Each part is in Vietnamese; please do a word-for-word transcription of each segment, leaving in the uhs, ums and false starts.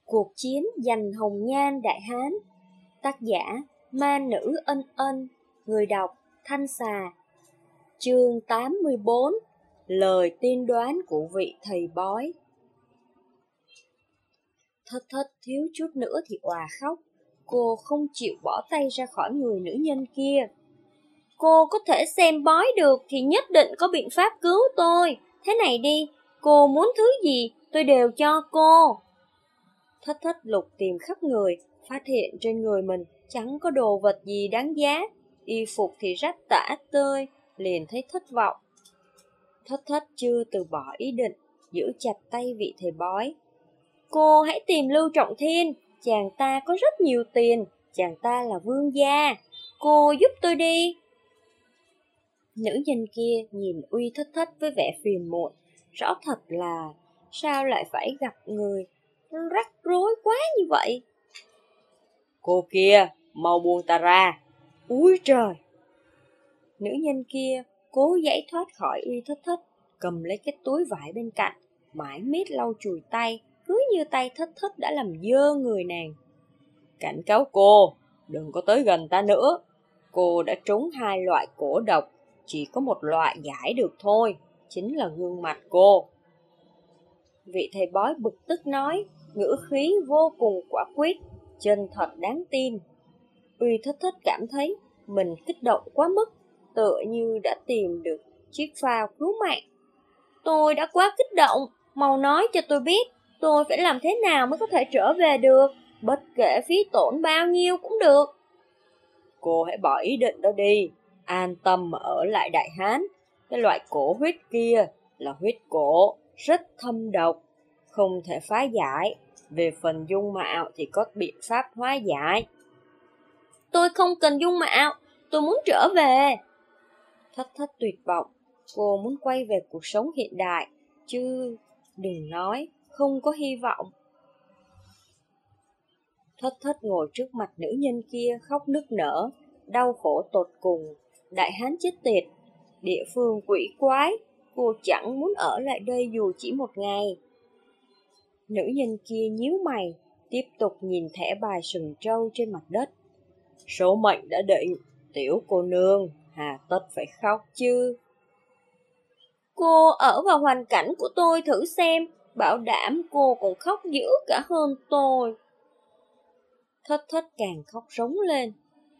Cuộc chiến giành hồng nhan Đại Hán. Tác giả Ma Nữ Ân Ân. Người đọc Thanh Xà. Chương tám mươi bốn. Lời tiên đoán của vị thầy bói. Thất Thất thiếu chút nữa thì òa khóc. Cô không chịu bỏ tay ra khỏi người nữ nhân kia. Cô có thể xem bói được thì nhất định có biện pháp cứu tôi. Thế này đi, cô muốn thứ gì tôi đều cho cô. Thất Thất lục tìm khắp người, phát hiện trên người mình chẳng có đồ vật gì đáng giá, y phục thì rách tả tơi, liền thấy thất vọng. Thất Thất chưa từ bỏ ý định, giữ chặt tay vị thầy bói. Cô hãy tìm Lưu Trọng Thiên, chàng ta có rất nhiều tiền, chàng ta là vương gia, cô giúp tôi đi. Nữ nhân kia nhìn Uy Thất Thất với vẻ phiền muộn, rõ thật là sao lại phải gặp người rắc rối quá như vậy. Cô kia, mau buông ta ra. Úi trời! Nữ nhân kia cố giãy thoát khỏi Uy Thất Thất, cầm lấy cái túi vải bên cạnh, mãi miết lau chùi tay, cứ như tay Thất Thất đã làm dơ người nàng. Cảnh cáo cô, đừng có tới gần ta nữa. Cô đã trúng hai loại cổ độc, chỉ có một loại giải được thôi, chính là gương mặt cô. Vị thầy bói bực tức nói, ngữ khí vô cùng quả quyết, chân thật đáng tin. Uy Thất Thất cảm thấy mình kích động quá mức, tựa như đã tìm được chiếc phao cứu mạng. Tôi đã quá kích động, mau nói cho tôi biết, tôi phải làm thế nào mới có thể trở về được, bất kể phí tổn bao nhiêu cũng được. Cô hãy bỏ ý định đó đi, an tâm mà ở lại Đại Hán. Cái loại cổ huyết kia là huyết cổ, rất thâm độc, không thể phá giải. Về phần dung mạo thì có biện pháp hóa giải. Tôi không cần dung mạo, tôi muốn trở về. Thất Thất tuyệt vọng, cô muốn quay về cuộc sống hiện đại, chứ đừng nói không có hy vọng. Thất Thất ngồi trước mặt nữ nhân kia khóc nức nở, đau khổ tột cùng. Đại Hán chết tiệt, địa phương quỷ quái, cô chẳng muốn ở lại đây dù chỉ một ngày. Nữ nhân kia nhíu mày, tiếp tục nhìn thẻ bài sừng trâu trên mặt đất. Số mệnh đã định, tiểu cô nương, hà tất phải khóc chứ. Cô ở vào hoàn cảnh của tôi thử xem, bảo đảm cô còn khóc dữ cả hơn tôi. Thất Thất càng khóc rống lên.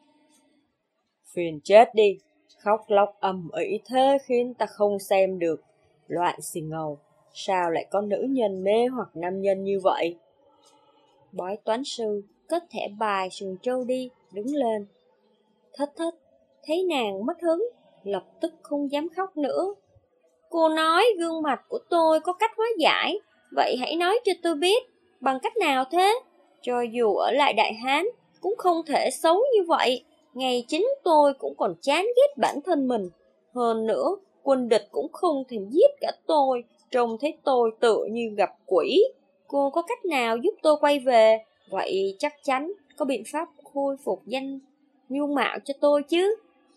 Phiền chết đi, khóc lóc ầm ĩ thế khiến ta không xem được. Loạn xì ngầu, sao lại có nữ nhân mê hoặc nam nhân như vậy? Bói toán sư cất thẻ bài sừng trâu đi, đứng lên. Thất Thất thấy nàng mất hứng, lập tức không dám khóc nữa. Cô nói gương mặt của tôi có cách hóa giải, vậy hãy nói cho tôi biết, bằng cách nào thế? Cho dù ở lại Đại Hán, cũng không thể xấu như vậy. Ngày chính tôi cũng còn chán ghét bản thân mình. Hơn nữa, quân địch cũng không thèm giết cả tôi, trông thấy tôi tựa như gặp quỷ. Cô có cách nào giúp tôi quay về? Vậy chắc chắn có biện pháp khôi phục danh dung mạo cho tôi chứ.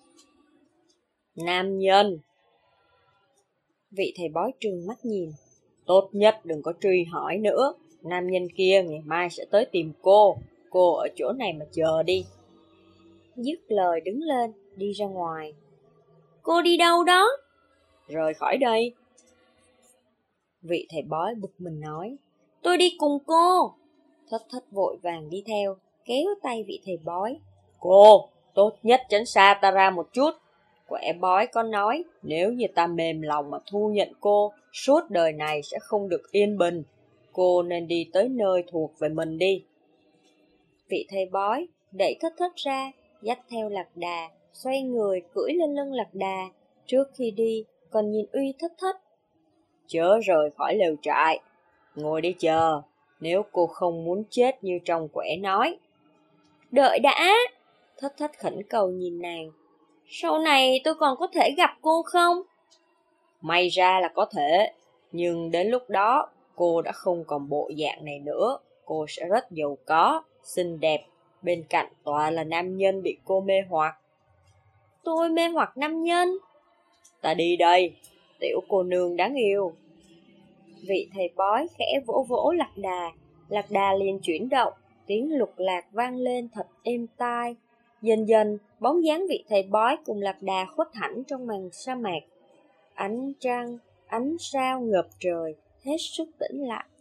Nam nhân. Vị thầy bói trừng mắt nhìn. Tốt nhất đừng có truy hỏi nữa. Nam nhân kia ngày mai sẽ tới tìm cô. Cô ở chỗ này mà chờ đi. Dứt lời đứng lên, đi ra ngoài. Cô đi đâu đó? Rời khỏi đây. Vị thầy bói bực mình nói. Tôi đi cùng cô. Thất Thất vội vàng đi theo, kéo tay vị thầy bói. Cô, tốt nhất tránh xa ta ra một chút. Quẻ bói có nói, nếu như ta mềm lòng mà thu nhận cô, suốt đời này sẽ không được yên bình. Cô nên đi tới nơi thuộc về mình đi. Vị thầy bói đẩy Thất Thất ra, dắt theo Lạc Đà, xoay người cưỡi lên lưng Lạc Đà. Trước khi đi, còn nhìn Uy Thất Thất. Chớ rời khỏi lều trại, ngồi đi chờ, nếu cô không muốn chết như trong quẻ nói. Đợi đã! Thất Thất khẩn cầu nhìn nàng. Sau này tôi còn có thể gặp cô không? May ra là có thể, nhưng đến lúc đó cô đã không còn bộ dạng này nữa. Cô sẽ rất giàu có, xinh đẹp, bên cạnh toàn là nam nhân bị cô mê hoặc. Tôi mê hoặc nam nhân? Ta đi đây, tiểu cô nương đáng yêu. Vị thầy bói khẽ vỗ vỗ Lạc Đà, Lạc đà liền chuyển động, tiếng lục lạc vang lên thật êm tai. Dần dần, bóng dáng vị thầy bói cùng lạc đà khuất hẳn trong màn sa mạc. Ánh trăng, ánh sao ngập trời, hết sức tĩnh lặng.